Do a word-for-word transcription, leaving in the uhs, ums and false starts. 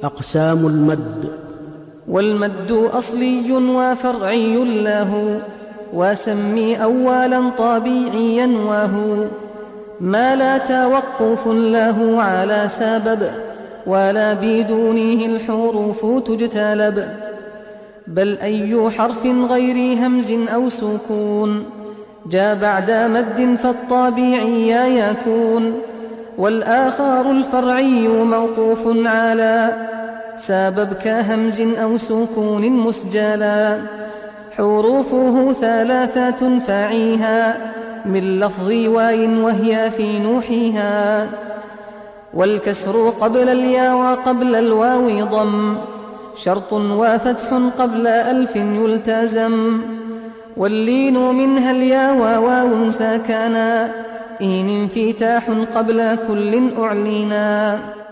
أقسام المد. والمد أصلي وفرعي له، وسمي أولا طبيعيا وهو ما لا توقف له على سبب، ولا بدونه الحروف تجتلب، بل أي حرف غير همز أو سكون جاء بعد مد فالطبيعي يكون، والآخر الفرعي موقوف على سبب كهمز أو سكون مسجلا، حروفه ثلاثة فعيها من لفظ واو وهي في نوحها، والكسر قبل الياء وقبل الواو ضم شرط، وفتح قبل ألف يلتزم، واللين منها الياء وواو ساكنا إن انفتاح قبل كل أعلنا.